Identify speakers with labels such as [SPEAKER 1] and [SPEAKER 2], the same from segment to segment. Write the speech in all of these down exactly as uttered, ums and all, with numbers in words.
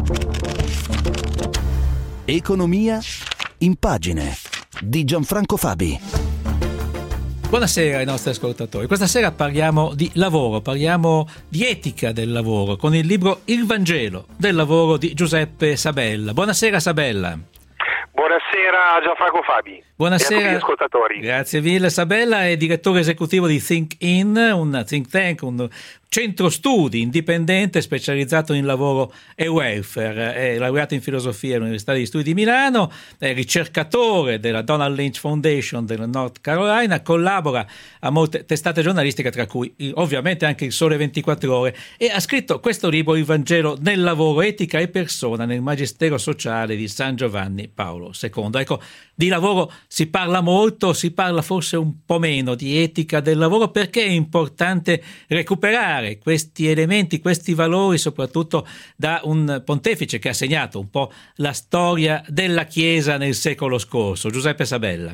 [SPEAKER 1] Economia in pagine di Gianfranco Fabi.
[SPEAKER 2] Buonasera ai nostri ascoltatori. Questa sera parliamo di lavoro, parliamo di etica del lavoro con il libro Il Vangelo del lavoro di Giuseppe Sabella. Buonasera Sabella.
[SPEAKER 3] Buonasera Gianfranco Fabi.
[SPEAKER 2] Buonasera
[SPEAKER 3] e a tutti gli ascoltatori.
[SPEAKER 2] Grazie mille. Sabella è direttore esecutivo di Think In, un think tank, un centro studi indipendente specializzato in lavoro e welfare. È laureato in filosofia all'Università degli Studi di Milano, è ricercatore della Donald Lynch Foundation del North Carolina, collabora a molte testate giornalistiche, tra cui ovviamente anche il Sole ventiquattro Ore, e ha scritto questo libro, Il Vangelo nel lavoro, etica e persona nel magistero sociale di San Giovanni Paolo secondo. Ecco, di lavoro si parla molto, si parla forse un po' meno di etica del lavoro, perché è importante recuperare questi elementi, questi valori, soprattutto da un pontefice che ha segnato un po' la storia della Chiesa nel secolo scorso, Giuseppe Sabella.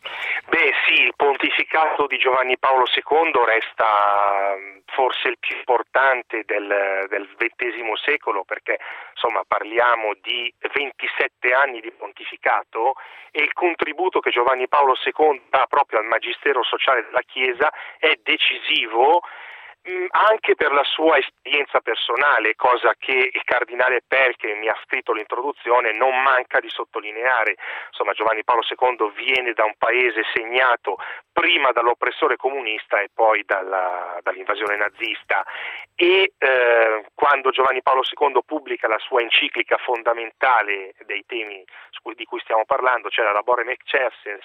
[SPEAKER 3] Beh sì, il pontificato di Giovanni Paolo secondo resta forse il più importante del, del ventesimo secolo, perché insomma parliamo di ventisette anni di pontificato, e il contributo che Giovanni Paolo secondo dà proprio al magistero sociale della Chiesa è decisivo, anche per la sua esperienza personale, cosa che il cardinale Pell, che mi ha scritto l'introduzione, non manca di sottolineare. Insomma, Giovanni Paolo secondo viene da un paese segnato prima dall'oppressore comunista e poi dalla, dall'invasione nazista, e eh, quando Giovanni Paolo secondo pubblica la sua enciclica fondamentale dei temi di cui stiamo parlando, cioè la Laborem Exercens,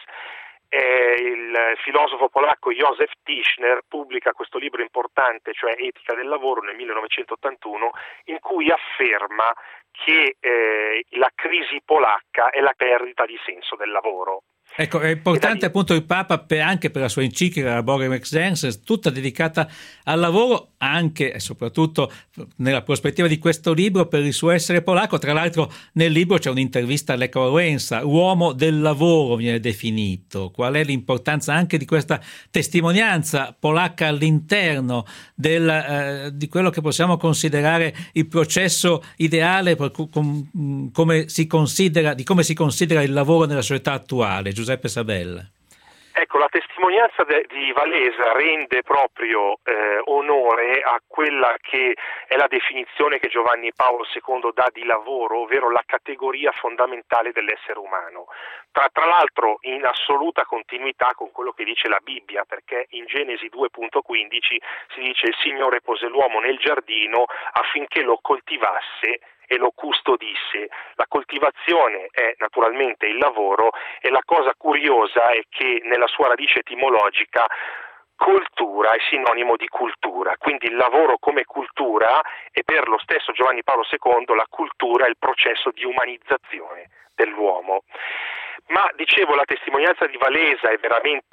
[SPEAKER 3] Eh, il filosofo polacco Józef Tischner pubblica questo libro importante, cioè Etica del lavoro, nel millenovecentottantuno, in cui afferma che eh, la crisi polacca è la perdita di senso del lavoro.
[SPEAKER 2] Ecco, è importante appunto il Papa per, anche per la sua enciclica la Laborem Exercens, tutta dedicata al lavoro, anche e soprattutto nella prospettiva di questo libro per il suo essere polacco. Tra l'altro nel libro c'è un'intervista a Lech Wałęsa, uomo del lavoro viene definito. Qual è l'importanza anche di questa testimonianza polacca all'interno del, eh, di quello che possiamo considerare il processo ideale per, com, come si considera, di come si considera il lavoro nella società attuale? Giuseppe Sabella.
[SPEAKER 3] Ecco, la testimonianza de, di Wałęsa rende proprio eh, onore a quella che è la definizione che Giovanni Paolo secondo dà di lavoro, ovvero la categoria fondamentale dell'essere umano. Tra, tra l'altro in assoluta continuità con quello che dice la Bibbia, perché in Genesi due punto quindici si dice: il Signore pose l'uomo nel giardino affinché lo coltivasse e lo custodisse. La coltivazione è naturalmente il lavoro, e la cosa curiosa è che nella sua radice etimologica coltura è sinonimo di cultura, quindi il lavoro come cultura, e per lo stesso Giovanni Paolo secondo la cultura è il processo di umanizzazione dell'uomo. Ma dicevo, la testimonianza di Wałęsa è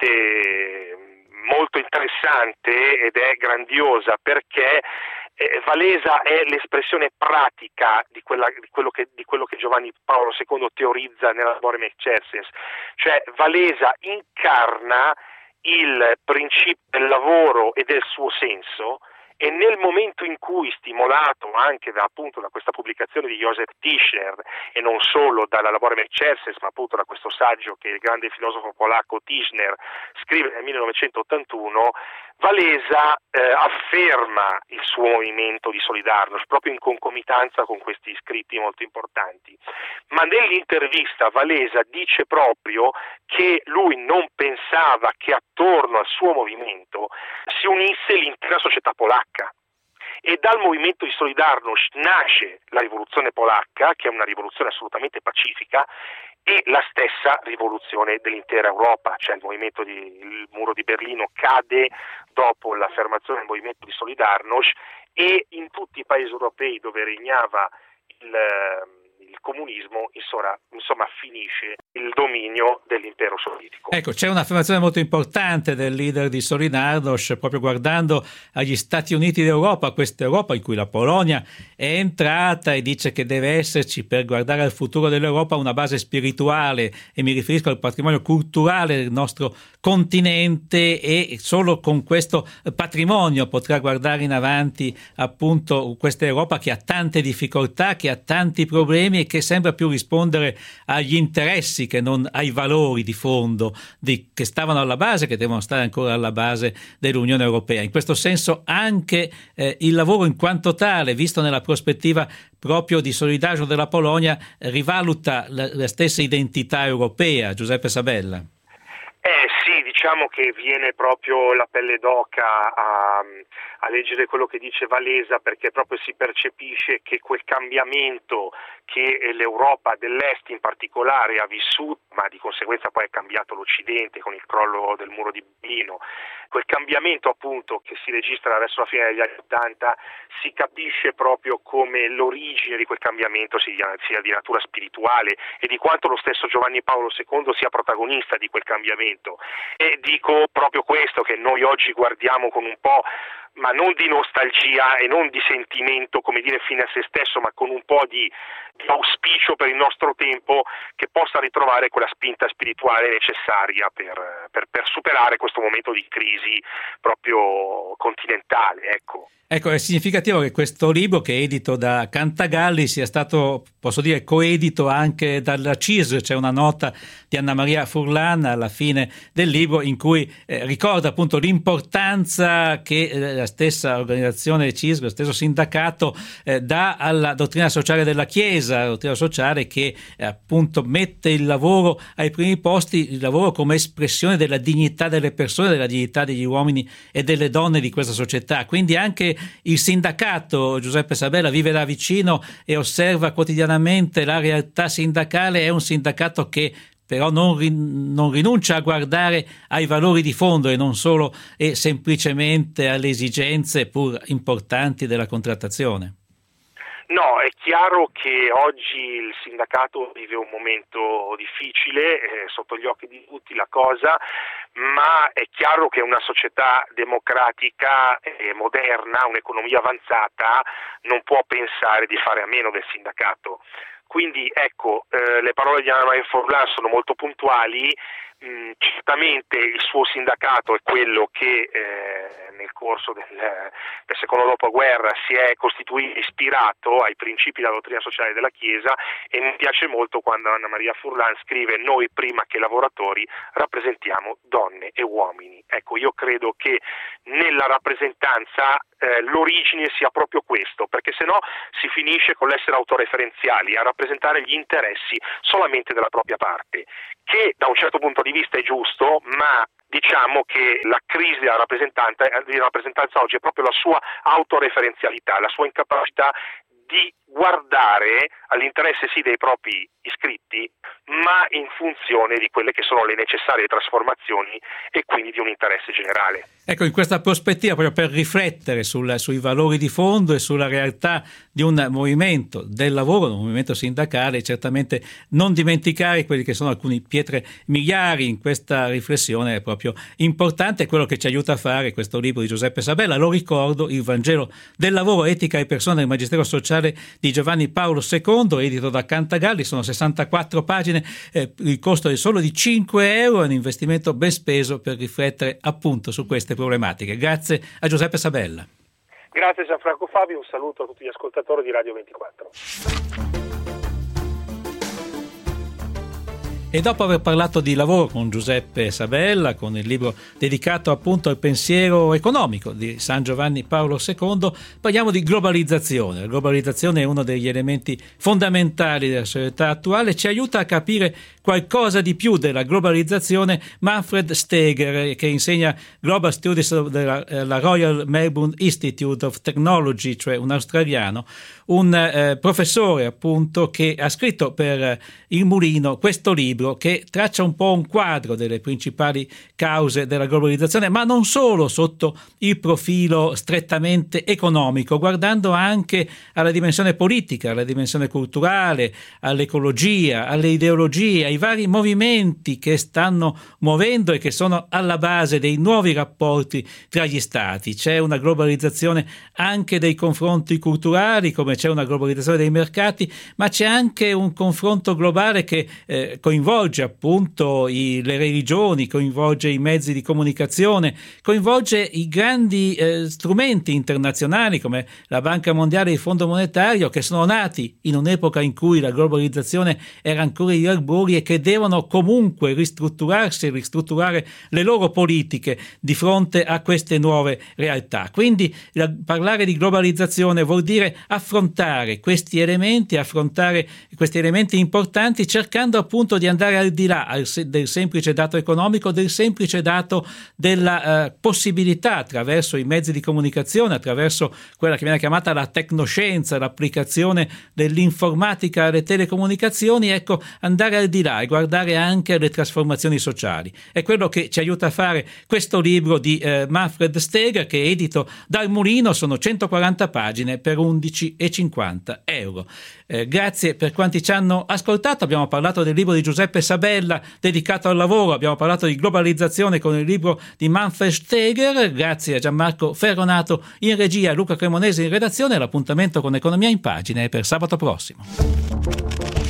[SPEAKER 3] veramente molto interessante ed è grandiosa, perché Eh, Wałęsa è l'espressione pratica di, quella, di, quello che, di quello che Giovanni Paolo secondo teorizza nella Laborem Exercens, cioè Wałęsa incarna il principio del lavoro e del suo senso, e nel momento in cui, stimolato anche da, appunto, da questa pubblicazione di Józef Tischner, e non solo dalla Laborem Exercens, ma appunto da questo saggio che il grande filosofo polacco Tischner scrive nel millenovecentottantuno, Wałęsa eh, afferma il suo movimento di Solidarność proprio in concomitanza con questi scritti molto importanti. Ma nell'intervista Wałęsa dice proprio che lui non pensava che attorno al suo movimento si unisse l'intera società polacca. E dal movimento di Solidarność nasce la rivoluzione polacca, che è una rivoluzione assolutamente pacifica, e la stessa rivoluzione dell'intera Europa, cioè il movimento di, il muro di Berlino cade dopo l'affermazione del movimento di Solidarność, e in tutti i paesi europei dove regnava il, il comunismo, insomma, insomma finisce il dominio dell'impero sovietico.
[SPEAKER 2] Ecco, c'è un'affermazione molto importante del leader di Solidarnosc, proprio guardando agli Stati Uniti d'Europa, questa Europa in cui la Polonia è entrata, e dice che deve esserci, per guardare al futuro dell'Europa, una base spirituale, e mi riferisco al patrimonio culturale del nostro continente, e solo con questo patrimonio potrà guardare in avanti appunto questa Europa che ha tante difficoltà, che ha tanti problemi e che sembra più rispondere agli interessi che non ai valori di fondo di, che stavano alla base, che devono stare ancora alla base dell'Unione Europea. In questo senso anche eh, il lavoro in quanto tale, visto nella prospettiva proprio di Solidarnosc della Polonia, rivaluta la, la stessa identità europea. Giuseppe Sabella.
[SPEAKER 3] Eh sì, diciamo che viene proprio la pelle d'oca a, a leggere quello che dice Walesa, perché proprio si percepisce che quel cambiamento che l'Europa dell'Est in particolare ha vissuto, ma di conseguenza poi è cambiato l'Occidente con il crollo del muro di Berlino, quel cambiamento appunto che si registra verso la fine degli anni ottanta, si capisce proprio come l'origine di quel cambiamento sia, sia di natura spirituale e di quanto lo stesso Giovanni Paolo secondo sia protagonista di quel cambiamento. E dico proprio questo, che noi oggi guardiamo con un po', ma non di nostalgia e non di sentimento, come dire, fine a se stesso, ma con un po' di, di auspicio per il nostro tempo, che possa ritrovare quella spinta spirituale necessaria per, per, per superare questo momento di crisi proprio continentale, ecco.
[SPEAKER 2] Ecco, è significativo che questo libro, che è edito da Cantagalli, sia stato, posso dire, coedito anche dalla C I S. C'è una nota di Anna Maria Furlan alla fine del libro in cui eh, ricorda appunto l'importanza che eh, la stessa organizzazione C I S, lo stesso sindacato, eh, dà alla dottrina sociale della Chiesa, la dottrina sociale che eh, appunto mette il lavoro ai primi posti, il lavoro come espressione della dignità delle persone, della dignità degli uomini e delle donne di questa società. Quindi anche il sindacato, Giuseppe Sabella, vive da vicino e osserva quotidianamente la realtà sindacale. È un sindacato che però non, rin- non rinuncia a guardare ai valori di fondo e non solo e semplicemente alle esigenze pur importanti della contrattazione.
[SPEAKER 3] No, è chiaro che oggi il sindacato vive un momento difficile, eh, sotto gli occhi di tutti la cosa, ma è chiaro che una società democratica e moderna, un'economia avanzata, non può pensare di fare a meno del sindacato. Quindi ecco, eh, le parole di Anna Maria Furlan sono molto puntuali. Mm, certamente il suo sindacato è quello che eh, nel corso del, del secondo dopoguerra si è costituito ispirato ai principi della dottrina sociale della Chiesa, e mi piace molto quando Anna Maria Furlan scrive: noi prima che lavoratori rappresentiamo donne e uomini. Ecco, io credo che nella rappresentanza eh, l'origine sia proprio questo, perché se no si finisce con l'essere autoreferenziali, a rappresentare gli interessi solamente della propria parte, che da un certo punto di vista è giusto, ma diciamo che la crisi della rappresentanza, della rappresentanza oggi è proprio la sua autoreferenzialità, la sua incapacità di guardare all'interesse sì dei propri iscritti, ma in funzione di quelle che sono le necessarie trasformazioni e quindi di un interesse generale.
[SPEAKER 2] Ecco, in questa prospettiva, proprio per riflettere sul, sui valori di fondo e sulla realtà di un movimento del lavoro, un movimento sindacale, certamente non dimenticare quelli che sono alcuni pietre miliari in questa riflessione è proprio importante. È quello che ci aiuta a fare questo libro di Giuseppe Sabella. Lo ricordo, Il Vangelo del lavoro, etica e persone del magistero sociale di Giovanni Paolo secondo, edito da Cantagalli. Sono sessantaquattro pagine, eh, il costo è solo di cinque euro, è un investimento ben speso per riflettere appunto su queste problematiche. Grazie a Giuseppe Sabella.
[SPEAKER 3] Grazie Gianfranco Fabio, un saluto a tutti gli ascoltatori di Radio ventiquattro.
[SPEAKER 2] E dopo aver parlato di lavoro con Giuseppe Sabella, con il libro dedicato appunto al pensiero economico di San Giovanni Paolo secondo, parliamo di globalizzazione. La globalizzazione è uno degli elementi fondamentali della società attuale. Ci aiuta a capire qualcosa di più della globalizzazione Manfred Steger, che insegna Global Studies della Royal Melbourne Institute of Technology, cioè un australiano, un eh, professore appunto che ha scritto per Il Mulino questo libro libro che traccia un po' un quadro delle principali cause della globalizzazione, ma non solo sotto il profilo strettamente economico, guardando anche alla dimensione politica, alla dimensione culturale, all'ecologia, alle ideologie, ai vari movimenti che stanno muovendo e che sono alla base dei nuovi rapporti tra gli stati. C'è una globalizzazione anche dei confronti culturali, come c'è una globalizzazione dei mercati, ma c'è anche un confronto globale che eh, coinvolge appunto i, le religioni, coinvolge i mezzi di comunicazione, coinvolge i grandi eh, strumenti internazionali come la Banca Mondiale e il Fondo Monetario, che sono nati in un'epoca in cui la globalizzazione era ancora agli albori e che devono comunque ristrutturarsi, ristrutturare le loro politiche di fronte a queste nuove realtà. Quindi la, parlare di globalizzazione vuol dire affrontare questi elementi, affrontare questi elementi importanti, cercando appunto di andare al di là al, del semplice dato economico, del semplice dato della eh, possibilità attraverso i mezzi di comunicazione, attraverso quella che viene chiamata la tecnoscienza, l'applicazione dell'informatica alle telecomunicazioni, ecco, andare al di là e guardare anche alle trasformazioni sociali. È quello che ci aiuta a fare questo libro di eh, Manfred Steger, che è edito dal Mulino, sono centoquaranta pagine per undici e cinquanta euro. Eh, grazie per quanti ci hanno ascoltato. Abbiamo parlato del libro di Giuseppe Sabella dedicato al lavoro, abbiamo parlato di globalizzazione con il libro di Manfred Steger. Grazie a Gianmarco Ferronato in regia, Luca Cremonese in redazione. L'appuntamento con Economia in Pagine è per sabato prossimo.